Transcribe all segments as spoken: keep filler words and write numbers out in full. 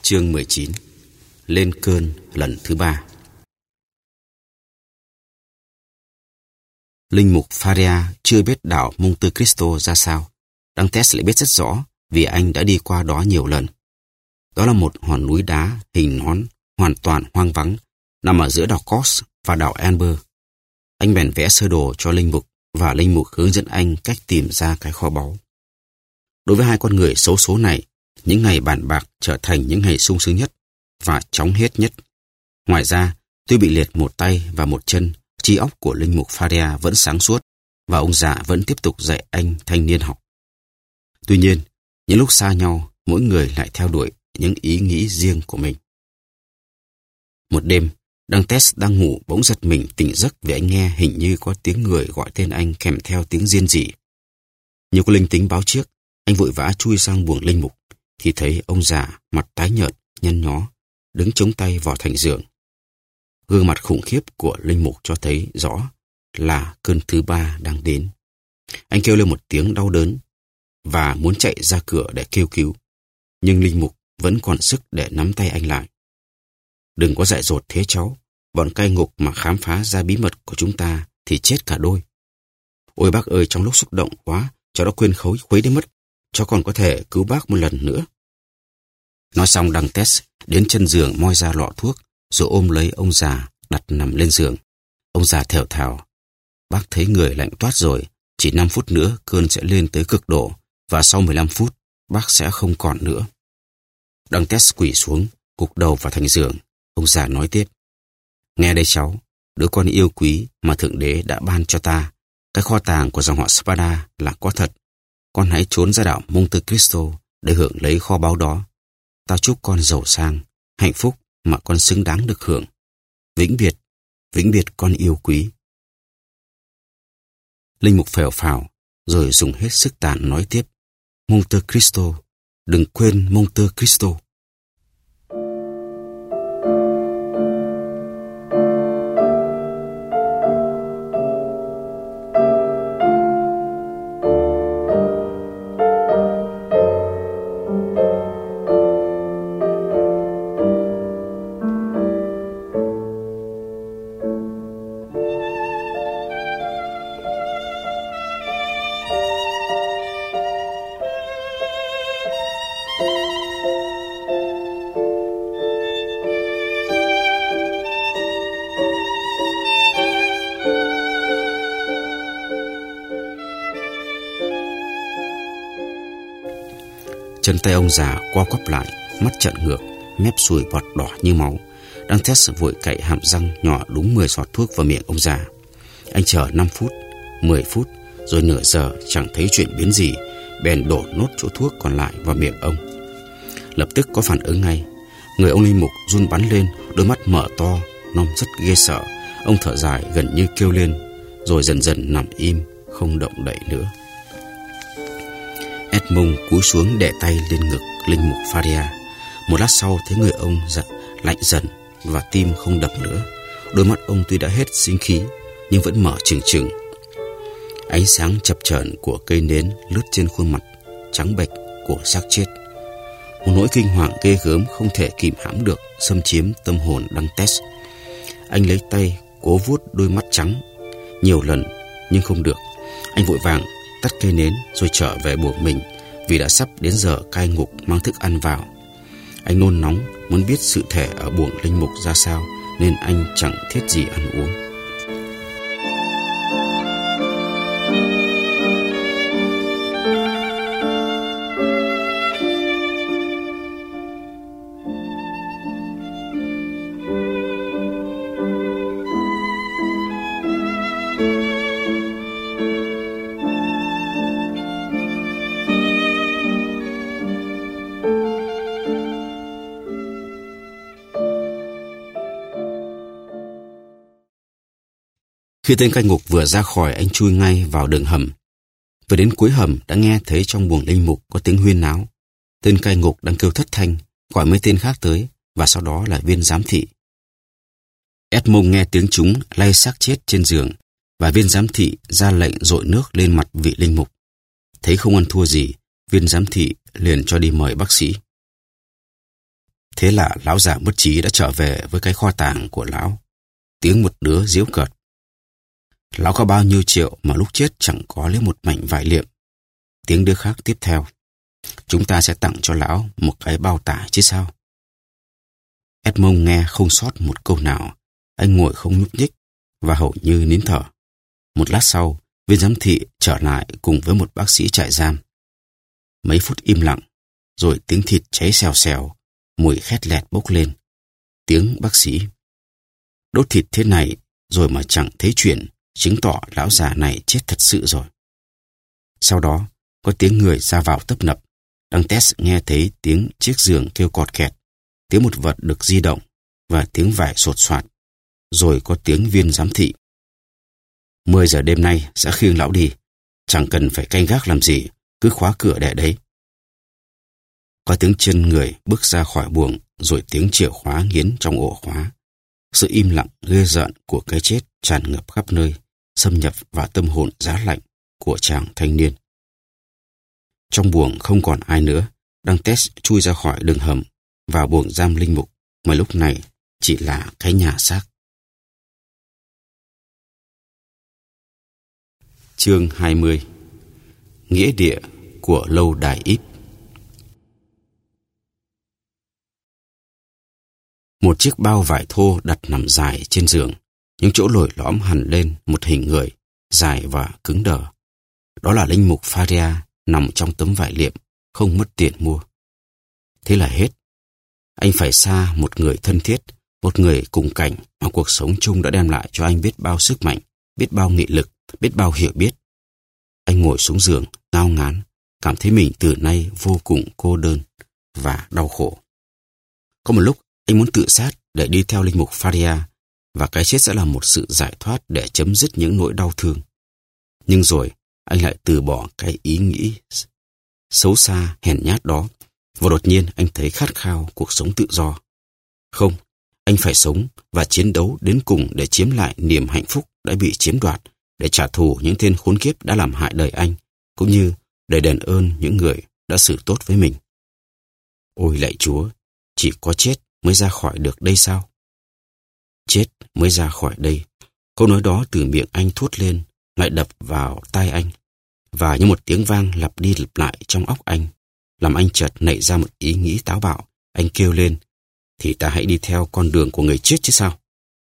Chương mười chín. Lên cơn lần thứ ba. Linh mục Faria chưa biết đảo Monte Cristo ra sao. Dantes lại biết rất rõ vì anh đã đi qua đó nhiều lần. Đó là một hòn núi đá hình nón hoàn toàn hoang vắng, nằm ở giữa đảo Kos và đảo Amber. Anh bèn vẽ sơ đồ cho linh mục và linh mục hướng dẫn anh cách tìm ra cái kho báu. Đối với hai con người xấu số này, những ngày bàn bạc trở thành những ngày sung sướng nhất và chóng hết nhất. Ngoài ra, tuy bị liệt một tay và một chân, trí óc của linh mục Faria vẫn sáng suốt và ông già vẫn tiếp tục dạy anh thanh niên học. Tuy nhiên, những lúc xa nhau, mỗi người lại theo đuổi những ý nghĩ riêng của mình. Một đêm, Dantes đang ngủ bỗng giật mình tỉnh giấc vì anh nghe hình như có tiếng người gọi tên anh kèm theo tiếng riêng rỉ. Như có linh tính báo trước, anh vội vã chui sang buồng linh mục thì thấy ông già mặt tái nhợt, nhăn nhó, đứng chống tay vào thành giường. Gương mặt khủng khiếp của linh mục cho thấy rõ là cơn thứ ba đang đến. Anh kêu lên một tiếng đau đớn và muốn chạy ra cửa để kêu cứu, nhưng linh mục vẫn còn sức để nắm tay anh lại. Đừng có dại dột thế cháu, bọn cai ngục mà khám phá ra bí mật của chúng ta thì chết cả đôi. Ôi bác ơi, trong lúc xúc động quá, cháu đã quên khối khuấy đến mất. Cháu còn có thể cứu bác một lần nữa. Nói xong, Dantes đến chân giường moi ra lọ thuốc rồi ôm lấy ông già đặt nằm lên giường. Ông già thều thào: Bác thấy người lạnh toát rồi, chỉ năm phút nữa cơn sẽ lên tới cực độ và sau mười lăm phút bác sẽ không còn nữa. Dantes quỳ xuống, gục đầu vào thành giường. Ông già nói tiếp: Nghe đây cháu, đứa con yêu quý mà Thượng Đế đã ban cho ta, cái kho tàng của dòng họ Spada là có thật. Con hãy trốn ra đảo Monte Cristo để hưởng lấy kho báu đó. Tao chúc con giàu sang, hạnh phúc mà con xứng đáng được hưởng. Vĩnh biệt, vĩnh biệt con yêu quý. Linh mục phèo phào rồi dùng hết sức tàn nói tiếp: Monte Cristo, đừng quên Monte Cristo. Chân tay ông già co quắp lại, mắt trợn ngược, mép sùi bọt đỏ như máu. Dantes vội cạy hàm răng nhỏ đúng mười giọt thuốc vào miệng ông già. Anh chờ năm phút, mười phút, rồi nửa giờ chẳng thấy chuyển biến gì, bèn đổ nốt chỗ thuốc còn lại vào miệng ông. Lập tức có phản ứng ngay. Người ông linh mục run bắn lên, đôi mắt mở to, nom rất ghê sợ. Ông thở dài gần như kêu lên, rồi dần dần nằm im, không động đậy nữa. Edmond cúi xuống để tay lên ngực linh mục Faria. Một lát sau thấy người ông giận, lạnh dần và tim không đập nữa. Đôi mắt ông tuy đã hết sinh khí nhưng vẫn mở trừng trừng. Ánh sáng chập chờn của cây nến lướt trên khuôn mặt trắng bệch của xác chết. Một nỗi kinh hoàng ghê gớm không thể kìm hãm được xâm chiếm tâm hồn Dantes. Anh lấy tay cố vuốt đôi mắt trắng nhiều lần nhưng không được. Anh vội vàng tắt cây nến rồi trở về buồng mình vì đã sắp đến giờ cai ngục mang thức ăn vào. Anh nôn nóng muốn biết sự thể ở buồng linh mục ra sao nên anh chẳng thiết gì ăn uống. Khi tên cai ngục vừa ra khỏi, anh chui ngay vào đường hầm. Vừa đến cuối hầm đã nghe thấy trong buồng linh mục có tiếng huyên náo. Tên cai ngục đang kêu thất thanh, gọi mấy tên khác tới, và sau đó là viên giám thị. Edmond nghe tiếng chúng lay xác chết trên giường, và viên giám thị ra lệnh dội nước lên mặt vị linh mục. Thấy không ăn thua gì, viên giám thị liền cho đi mời bác sĩ. Thế là lão già mất trí đã trở về với cái kho tàng của lão. Tiếng một đứa giễu cợt: Lão có bao nhiêu triệu mà lúc chết chẳng có lấy một mảnh vải liệm. Tiếng đứa khác tiếp theo: Chúng ta sẽ tặng cho lão một cái bao tải chứ sao. Edmond nghe không sót một câu nào. Anh ngồi không nhúc nhích và hầu như nín thở. Một lát sau, viên giám thị trở lại cùng với một bác sĩ trại giam. Mấy phút im lặng, rồi tiếng thịt cháy xèo xèo, mùi khét lẹt bốc lên. Tiếng bác sĩ: Đốt thịt thế này rồi mà chẳng thấy chuyện, chứng tỏ lão già này chết thật sự rồi. Sau đó, có tiếng người ra vào tấp nập. Dantes nghe thấy tiếng chiếc giường kêu cọt kẹt, tiếng một vật được di động và tiếng vải sột soạt. Rồi có tiếng viên giám thị: Mười giờ đêm nay sẽ khiêng lão đi. Chẳng cần phải canh gác làm gì, cứ khóa cửa để đấy. Có tiếng chân người bước ra khỏi buồng, rồi tiếng chìa khóa nghiến trong ổ khóa. Sự im lặng ghê rợn của cái chết tràn ngập khắp nơi, xâm nhập vào tâm hồn giá lạnh của chàng thanh niên. Trong buồng không còn ai nữa. Dantes chui ra khỏi đường hầm vào buồng giam linh mục, mà lúc này chỉ là cái nhà xác. Chương hai mươi. Nghĩa địa của lâu đài ít. Một chiếc bao vải thô đặt nằm dài trên giường, những chỗ lồi lõm hẳn lên một hình người, dài và cứng đờ. Đó là linh mục Faria nằm trong tấm vải liệm, không mất tiền mua. Thế là hết. Anh phải xa một người thân thiết, một người cùng cảnh mà cuộc sống chung đã đem lại cho anh biết bao sức mạnh, biết bao nghị lực, biết bao hiểu biết. Anh ngồi xuống giường, ngao ngán, cảm thấy mình từ nay vô cùng cô đơn và đau khổ. Có một lúc, anh muốn tự sát để đi theo linh mục Faria, và cái chết sẽ là một sự giải thoát để chấm dứt những nỗi đau thương. Nhưng rồi, anh lại từ bỏ cái ý nghĩ xấu xa, hèn nhát đó, và đột nhiên anh thấy khát khao cuộc sống tự do. Không, anh phải sống và chiến đấu đến cùng để chiếm lại niềm hạnh phúc đã bị chiếm đoạt, để trả thù những tên khốn kiếp đã làm hại đời anh, cũng như để đền ơn những người đã xử tốt với mình. Ôi lạy Chúa, chỉ có chết mới ra khỏi được đây sao? Chết mới ra khỏi đây. Câu nói đó từ miệng anh thốt lên, lại đập vào tai anh, và như một tiếng vang lặp đi lặp lại trong óc anh, làm anh chợt nảy ra một ý nghĩ táo bạo. Anh kêu lên: Thì ta hãy đi theo con đường của người chết chứ sao?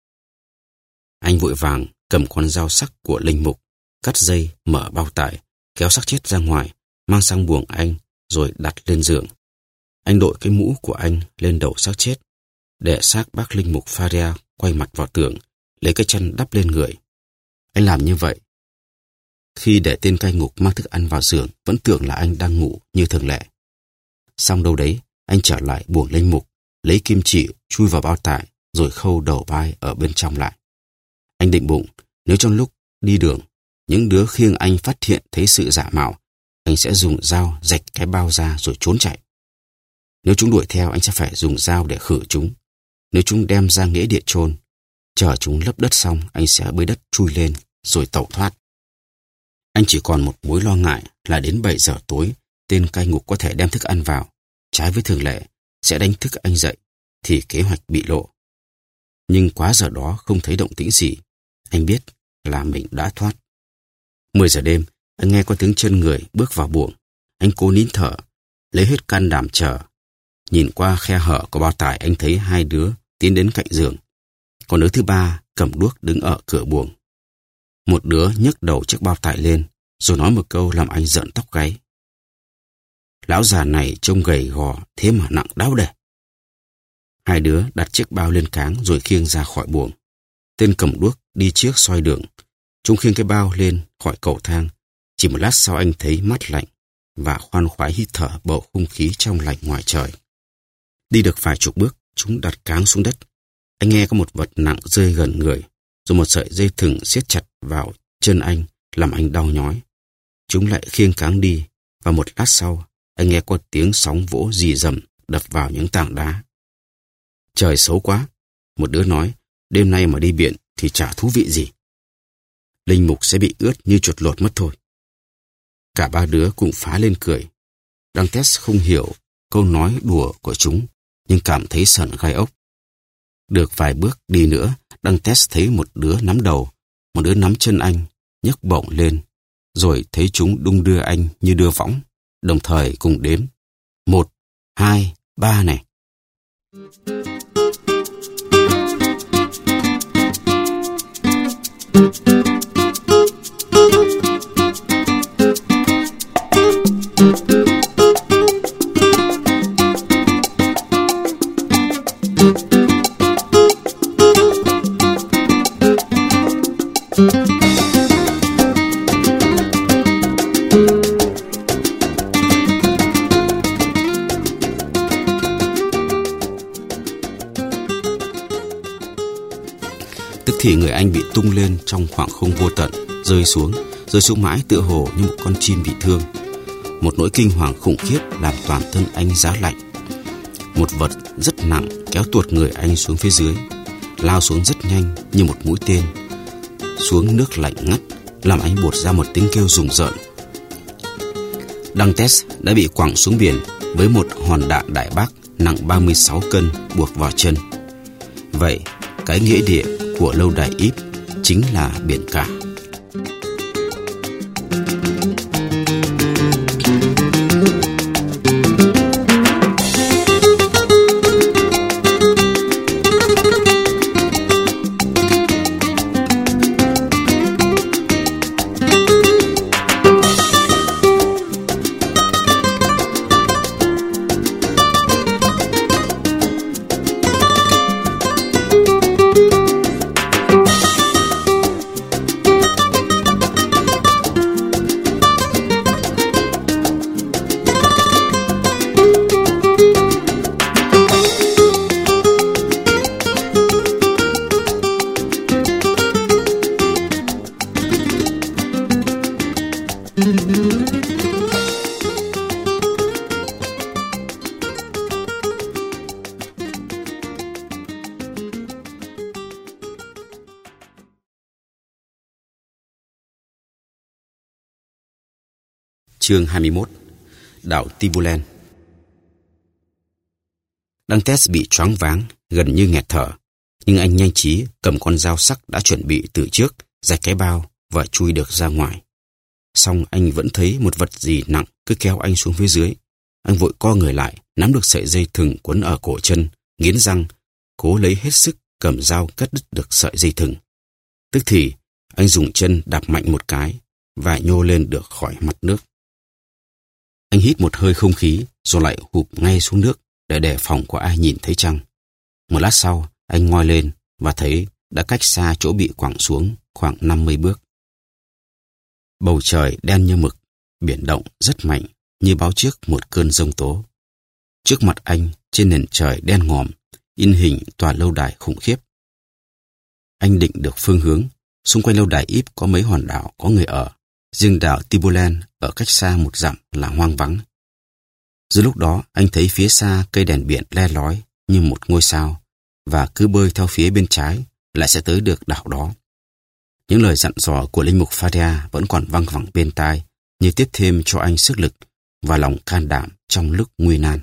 Anh vội vàng cầm con dao sắc của linh mục, cắt dây, mở bao tải, kéo xác chết ra ngoài, mang sang buồng anh, rồi đặt lên giường. Anh đội cái mũ của anh lên đầu xác chết, để xác bác linh mục Faria quay mặt vào tường, lấy cái chăn đắp lên người. Anh làm như vậy. Khi để tên cai ngục mang thức ăn vào giường, vẫn tưởng là anh đang ngủ như thường lệ. Xong đâu đấy, anh trở lại buồng linh mục, lấy kim chỉ chui vào bao tải, rồi khâu đầu vai ở bên trong lại. Anh định bụng, nếu trong lúc đi đường, những đứa khiêng anh phát hiện thấy sự giả mạo, anh sẽ dùng dao rạch cái bao ra rồi trốn chạy. Nếu chúng đuổi theo, anh sẽ phải dùng dao để khử chúng. Nếu chúng đem ra nghĩa địa chôn, chờ chúng lấp đất xong, anh sẽ bới đất chui lên rồi tẩu thoát. Anh chỉ còn một mối lo ngại là đến bảy giờ tối, tên cai ngục có thể đem thức ăn vào, trái với thường lệ, sẽ đánh thức anh dậy, thì kế hoạch bị lộ. Nhưng quá giờ đó không thấy động tĩnh gì, anh biết là mình đã thoát. Mười giờ đêm, anh nghe có tiếng chân người bước vào buồng. Anh cố nín thở, lấy hết can đảm chờ. Nhìn qua khe hở của bao tải, anh thấy hai đứa tiến đến cạnh giường. Còn đứa thứ ba cầm đuốc đứng ở cửa buồng. Một đứa nhấc đầu chiếc bao tải lên, rồi nói một câu làm anh rợn tóc gáy. Lão già này trông gầy gò, thế mà nặng đáo để. Hai đứa đặt chiếc bao lên cáng rồi khiêng ra khỏi buồng. Tên cầm đuốc đi trước soi đường. Chúng khiêng cái bao lên khỏi cầu thang. Chỉ một lát sau anh thấy mát lạnh và khoan khoái hít thở bầu không khí trong lành ngoài trời. Đi được vài chục bước, chúng đặt cáng xuống đất. Anh nghe có một vật nặng rơi gần người, rồi một sợi dây thừng siết chặt vào chân anh, làm anh đau nhói. Chúng lại khiêng cáng đi, và một lát sau, anh nghe có tiếng sóng vỗ rì rầm đập vào những tảng đá. Trời xấu quá, một đứa nói, đêm nay mà đi biển thì chả thú vị gì. Linh mục sẽ bị ướt như chuột lột mất thôi. Cả ba đứa cùng phá lên cười. Dantes không hiểu câu nói đùa của chúng, nhưng cảm thấy sợn gai ốc. Được vài bước đi nữa, Dantes thấy một đứa nắm đầu, một đứa nắm chân anh, nhấc bổng lên, rồi thấy chúng đung đưa anh như đưa võng, đồng thời cùng đếm. Một, hai, ba này. Tức thì người anh bị tung lên trong khoảng không vô tận, rơi xuống, rơi xuống mãi tựa hồ như một con chim bị thương. Một nỗi kinh hoàng khủng khiếp làm toàn thân anh giá lạnh. Một vật rất nặng kéo tuột người anh xuống phía dưới, lao xuống rất nhanh như một mũi tên. Xuống nước lạnh ngắt, làm anh buột ra một tiếng kêu rùng rợn. Dantes đã bị quẳng xuống biển với một hòn đạn đại bác nặng ba mươi sáu cân buộc vào chân. Vậy, cái nghĩa địa của lâu đài Ypres chính là biển cả. Chương hai mươi mốt. Đảo Tibulen. Dantes bị choáng váng, gần như nghẹt thở, nhưng anh nhanh trí cầm con dao sắc đã chuẩn bị từ trước, rạch cái bao và chui được ra ngoài. Song anh vẫn thấy một vật gì nặng cứ kéo anh xuống phía dưới. Anh vội co người lại, nắm được sợi dây thừng quấn ở cổ chân, nghiến răng, cố lấy hết sức cầm dao cắt đứt được sợi dây thừng. Tức thì anh dùng chân đạp mạnh một cái và nhô lên được khỏi mặt nước. Anh hít một hơi không khí rồi lại hụp ngay xuống nước để đề phòng có ai nhìn thấy chăng. Một lát sau, anh ngoi lên và thấy đã cách xa chỗ bị quẳng xuống khoảng năm mươi bước. Bầu trời đen như mực, biển động rất mạnh như báo trước một cơn giông tố. Trước mặt anh, trên nền trời đen ngòm, in hình tòa lâu đài khủng khiếp. Anh định được phương hướng, xung quanh lâu đài Ypres có mấy hòn đảo có người ở. Riêng đảo Tibulen ở cách xa một dặm là hoang vắng. Giữa lúc đó, anh thấy phía xa cây đèn biển le lói như một ngôi sao, và cứ bơi theo phía bên trái lại sẽ tới được đảo đó. Những lời dặn dò của linh mục Faria vẫn còn văng vẳng bên tai, như tiếp thêm cho anh sức lực và lòng can đảm trong lúc nguy nan.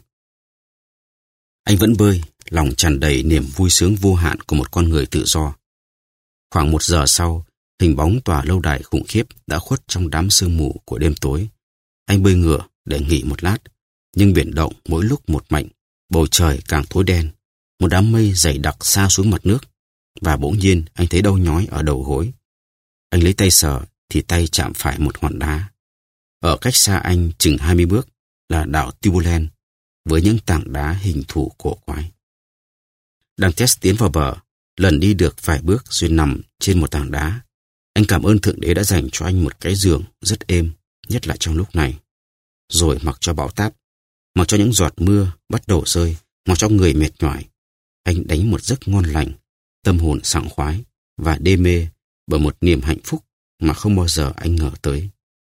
Anh vẫn bơi, lòng tràn đầy niềm vui sướng vô hạn của một con người tự do. Khoảng một giờ sau, hình bóng tòa lâu đài khủng khiếp đã khuất trong đám sương mù của đêm tối. Anh bơi ngửa để nghỉ một lát, nhưng biển động mỗi lúc một mạnh, bầu trời càng tối đen, một đám mây dày đặc xa xuống mặt nước, và bỗng nhiên anh thấy đau nhói ở đầu gối. Anh lấy tay sờ thì tay chạm phải một hòn đá. Ở cách xa anh chừng hai mươi bước là đảo Tibulen với những tảng đá hình thù cổ quái. Dantes tiến vào bờ, lần đi được vài bước rồi nằm trên một tảng đá. Anh cảm ơn Thượng Đế đã dành cho anh một cái giường rất êm, nhất là trong lúc này. Rồi mặc cho bão táp, mặc cho những giọt mưa bắt đầu rơi, mặc cho người mệt nhoài, anh đánh một giấc ngon lành, tâm hồn sảng khoái và đê mê bởi một niềm hạnh phúc mà không bao giờ anh ngờ tới.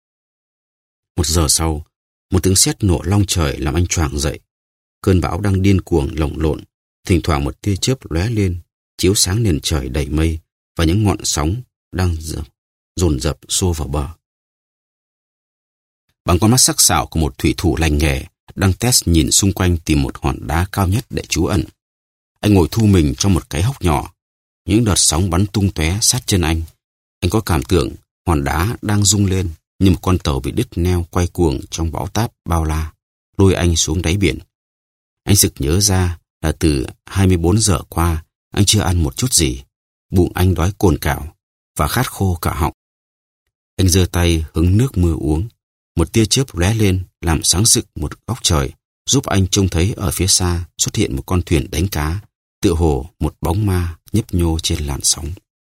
Một giờ sau, một tiếng sét nổ long trời làm anh choàng dậy. Cơn bão đang điên cuồng lồng lộn, thỉnh thoảng một tia chớp lóe lên, chiếu sáng nền trời đầy mây và những ngọn sóng đang dồn dập xô vào bờ. Bằng con mắt sắc sảo của một thủy thủ lành nghề, Dantes nhìn xung quanh tìm một hòn đá cao nhất để trú ẩn. Anh ngồi thu mình trong một cái hốc nhỏ. Những đợt sóng bắn tung tóe sát chân anh. Anh có cảm tưởng hòn đá đang rung lên như một con tàu bị đứt neo quay cuồng trong bão táp bao la, lôi anh xuống đáy biển. Anh sực nhớ ra là từ hai mươi bốn giờ qua anh chưa ăn một chút gì. Bụng anh đói cồn cào và khát khô cả họng. Anh giơ tay hứng nước mưa uống. Một tia chớp lóe lên làm sáng rực một góc trời, giúp anh trông thấy ở phía xa xuất hiện một con thuyền đánh cá, tựa hồ một bóng ma nhấp nhô trên làn sóng.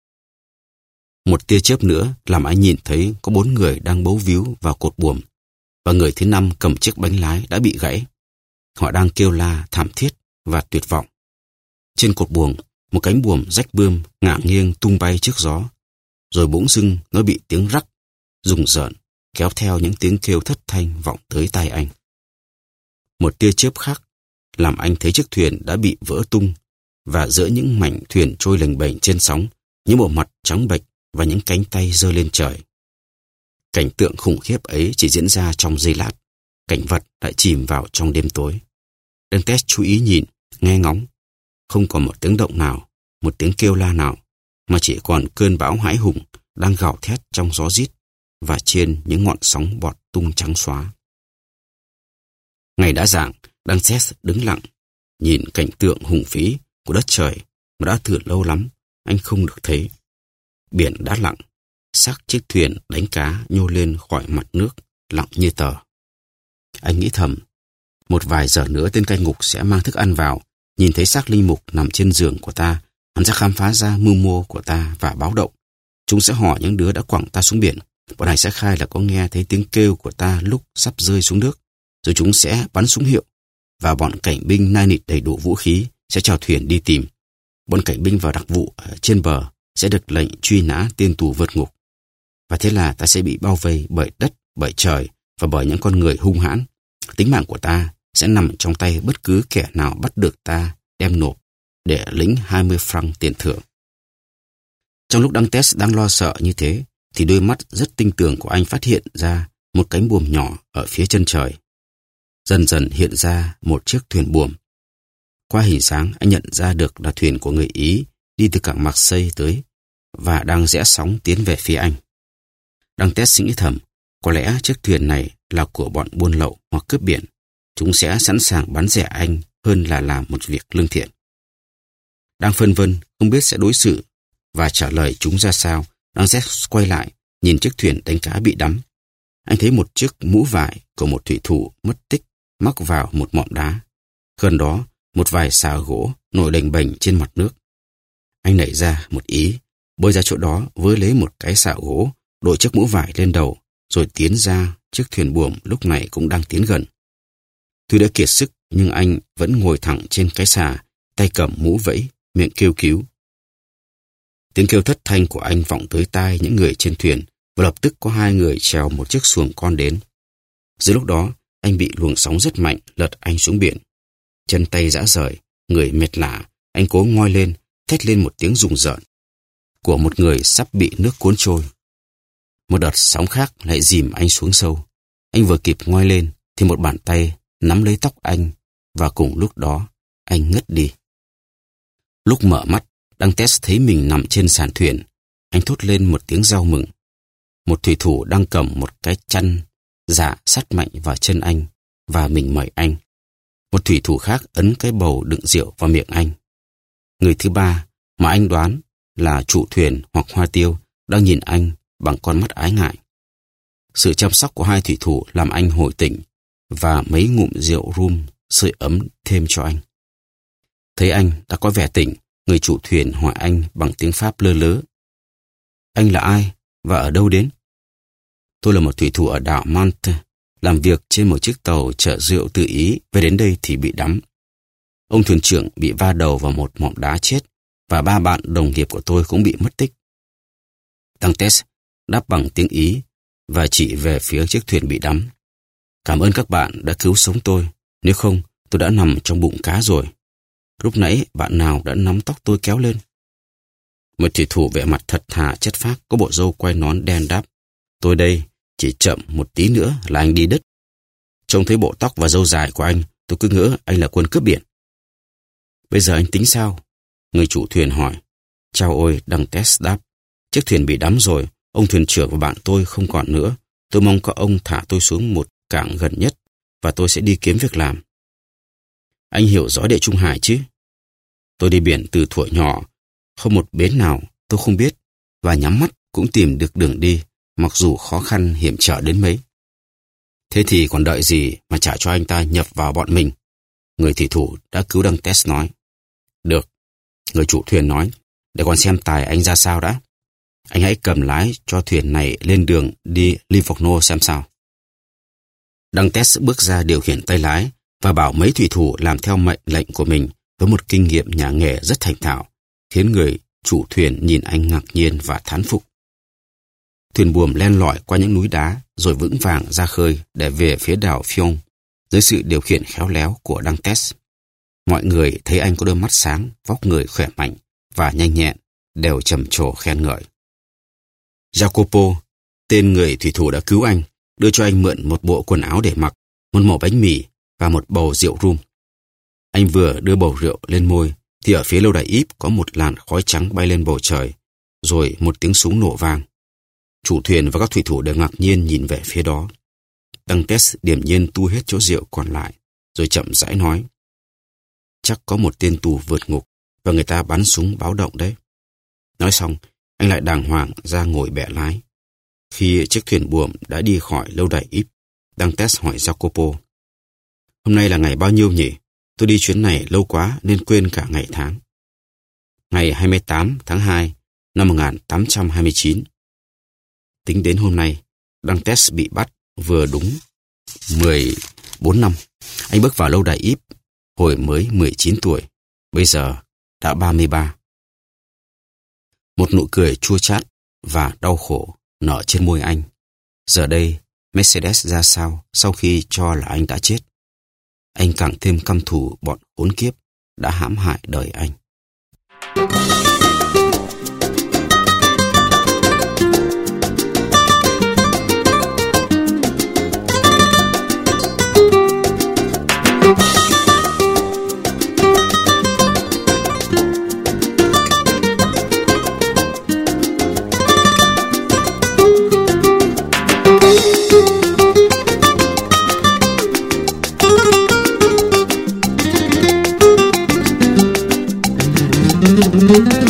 Một tia chớp nữa làm anh nhìn thấy có bốn người đang bấu víu vào cột buồm, và người thứ năm cầm chiếc bánh lái đã bị gãy. Họ đang kêu la thảm thiết và tuyệt vọng. Trên cột buồm, một cánh buồm rách bươm ngả nghiêng tung bay trước gió, rồi bỗng dưng nó bị tiếng rắc, rùng rợn, kéo theo những tiếng kêu thất thanh vọng tới tai anh. Một tia chớp khác làm anh thấy chiếc thuyền đã bị vỡ tung, và giữa những mảnh thuyền trôi lềnh bềnh trên sóng, những bộ mặt trắng bệch và những cánh tay giơ lên trời. Cảnh tượng khủng khiếp ấy chỉ diễn ra trong giây lát, cảnh vật lại chìm vào trong đêm tối. Dantes chú ý nhìn, nghe ngóng. Không còn một tiếng động nào, một tiếng kêu la nào, mà chỉ còn cơn bão hãi hùng đang gào thét trong gió rít và trên những ngọn sóng bọt tung trắng xóa. Ngày đã rạng, Dantes đứng lặng, nhìn cảnh tượng hùng vĩ của đất trời mà đã từ lâu lắm anh không được thấy. Biển đã lặng, xác chiếc thuyền đánh cá nhô lên khỏi mặt nước, lặng như tờ. Anh nghĩ thầm, một vài giờ nữa tên cai ngục sẽ mang thức ăn vào, nhìn thấy xác linh mục nằm trên giường của ta, hắn sẽ khám phá ra mưu mô của ta và báo động. Chúng sẽ hỏi những đứa đã quẳng ta xuống biển. Bọn này sẽ khai là có nghe thấy tiếng kêu của ta lúc sắp rơi xuống nước, rồi chúng sẽ bắn súng hiệu, và bọn cảnh binh nai nịt đầy đủ vũ khí sẽ chèo thuyền đi tìm. Bọn cảnh binh vào đặc vụ ở trên bờ sẽ được lệnh truy nã tên tù vượt ngục. Và thế là ta sẽ bị bao vây bởi đất, bởi trời và bởi những con người hung hãn. Tính mạng của ta sẽ nằm trong tay bất cứ kẻ nào bắt được ta đem nộp để lĩnh hai mươi franc tiền thưởng. Trong lúc Dantes đang lo sợ như thế, thì đôi mắt rất tinh tường của anh phát hiện ra một cánh buồm nhỏ ở phía chân trời. Dần dần hiện ra một chiếc thuyền buồm. Qua hình dáng, anh nhận ra được là thuyền của người Ý đi từ cảng Marseille tới và đang rẽ sóng tiến về phía anh. Dantes nghĩ thầm, có lẽ chiếc thuyền này là của bọn buôn lậu hoặc cướp biển. Chúng sẽ sẵn sàng bắn rẻ anh hơn là làm một việc lương thiện. Đang phân vân, không biết sẽ đối xử và trả lời chúng ra sao, Dantes quay lại, nhìn chiếc thuyền đánh cá bị đắm. Anh thấy một chiếc mũ vải của một thủy thủ mất tích mắc vào một mỏm đá. Gần đó, một vài xà gỗ nổi đềnh bềnh trên mặt nước. Anh nảy ra một ý, bơi ra chỗ đó với lấy một cái xà gỗ, đội chiếc mũ vải lên đầu, rồi tiến ra chiếc thuyền buồm lúc này cũng đang tiến gần. Tuy đã kiệt sức, nhưng anh vẫn ngồi thẳng trên cái xà, tay cầm mũ vẫy, miệng kêu cứu. Tiếng kêu thất thanh của anh vọng tới tai những người trên thuyền, và lập tức có hai người trèo một chiếc xuồng con đến. Giữa lúc đó, anh bị luồng sóng rất mạnh lật anh xuống biển. Chân tay rã rời, người mệt lả, anh cố ngoi lên, thét lên một tiếng rùng rợn của một người sắp bị nước cuốn trôi. Một đợt sóng khác lại dìm anh xuống sâu. Anh vừa kịp ngoi lên thì một bàn tay nắm lấy tóc anh, và cùng lúc đó anh ngất đi. Lúc mở mắt, Dantes thấy mình nằm trên sàn thuyền. Anh thốt lên một tiếng rao mừng. Một thủy thủ đang cầm một cái chăn dạ sát mạnh vào chân anh và mình mời anh. Một thủy thủ khác ấn cái bầu đựng rượu vào miệng anh. Người thứ ba mà anh đoán là chủ thuyền hoặc Hoa Tiêu đang nhìn anh bằng con mắt ái ngại. Sự chăm sóc của hai thủy thủ làm anh hồi tỉnh, và mấy ngụm rượu rum sưởi ấm thêm cho anh. Thấy anh đã có vẻ tỉnh, người chủ thuyền hỏi anh bằng tiếng Pháp lơ lớ. Anh là ai và ở đâu đến? Tôi là một thủy thủ ở đảo Mante, làm việc trên một chiếc tàu chở rượu từ Ý, về đến đây thì bị đắm. Ông thuyền trưởng bị va đầu vào một mỏm đá chết, và ba bạn đồng nghiệp của tôi cũng bị mất tích. Dantes đáp bằng tiếng Ý và chỉ về phía chiếc thuyền bị đắm. Cảm ơn các bạn đã cứu sống tôi, nếu không tôi đã nằm trong bụng cá rồi. Lúc nãy bạn nào đã nắm tóc tôi kéo lên? Một thủy thủ vẻ mặt thật thà chất phác, có bộ râu quai nón đen đáp. Tôi đây, chỉ chậm một tí nữa là anh đi đứt. Trông thấy bộ tóc và râu dài của anh, tôi cứ ngỡ anh là quân cướp biển. Bây giờ anh tính sao? Người chủ thuyền hỏi. Chao ôi, Dantes đáp. Chiếc thuyền bị đắm rồi, ông thuyền trưởng và bạn tôi không còn nữa. Tôi mong các ông thả tôi xuống một cảng gần nhất và tôi sẽ đi kiếm việc làm. Anh hiểu rõ địa Trung Hải chứ? Tôi đi biển từ thuở nhỏ, không một bến nào tôi không biết và nhắm mắt cũng tìm được đường đi, mặc dù khó khăn hiểm trở đến mấy. Thế thì còn đợi gì mà trả cho anh ta nhập vào bọn mình? Người thủy thủ đã cứu Dantes nói. Được, người chủ thuyền nói, để còn xem tài anh ra sao đã. Anh hãy cầm lái cho thuyền này lên đường đi Livorno xem sao. Dantes bước ra điều khiển tay lái và bảo mấy thủy thủ làm theo mệnh lệnh của mình với một kinh nghiệm nhà nghề rất thành thạo, khiến người chủ thuyền nhìn anh ngạc nhiên và thán phục. Thuyền buồm len lỏi qua những núi đá rồi vững vàng ra khơi để về phía đảo Fion dưới sự điều khiển khéo léo của Dantes. Mọi người thấy anh có đôi mắt sáng, vóc người khỏe mạnh và nhanh nhẹn, đều trầm trồ khen ngợi. Jacopo, tên người thủy thủ đã cứu anh, đưa cho anh mượn một bộ quần áo để mặc, một mẩu bánh mì và một bầu rượu rum. Anh vừa đưa bầu rượu lên môi thì ở phía lâu đài Íp có một làn khói trắng bay lên bầu trời, rồi một tiếng súng nổ vang. Chủ thuyền và các thủy thủ đều ngạc nhiên nhìn về phía đó. Dantes điềm nhiên tu hết chỗ rượu còn lại, rồi chậm rãi nói. Chắc có một tên tù vượt ngục và người ta bắn súng báo động đấy. Nói xong, anh lại đàng hoàng ra ngồi bẻ lái. Khi chiếc thuyền buồm đã đi khỏi lâu đài Íp, Dantes hỏi Jacopo. Hôm nay là ngày bao nhiêu nhỉ? Tôi đi chuyến này lâu quá nên quên cả ngày tháng. Ngày hai mươi tám tháng hai năm một nghìn tám trăm hai mươi chín. Tính đến hôm nay, Dantes bị bắt vừa đúng mười bốn năm. Anh bước vào lâu đài Íp hồi mới mười chín tuổi, bây giờ đã ba mươi ba. Một nụ cười chua chát và đau khổ nở trên môi anh. Giờ đây, Mercedes ra sao sau khi cho là anh đã chết? Anh càng thêm căm thù bọn khốn kiếp đã hãm hại đời anh. Thank you.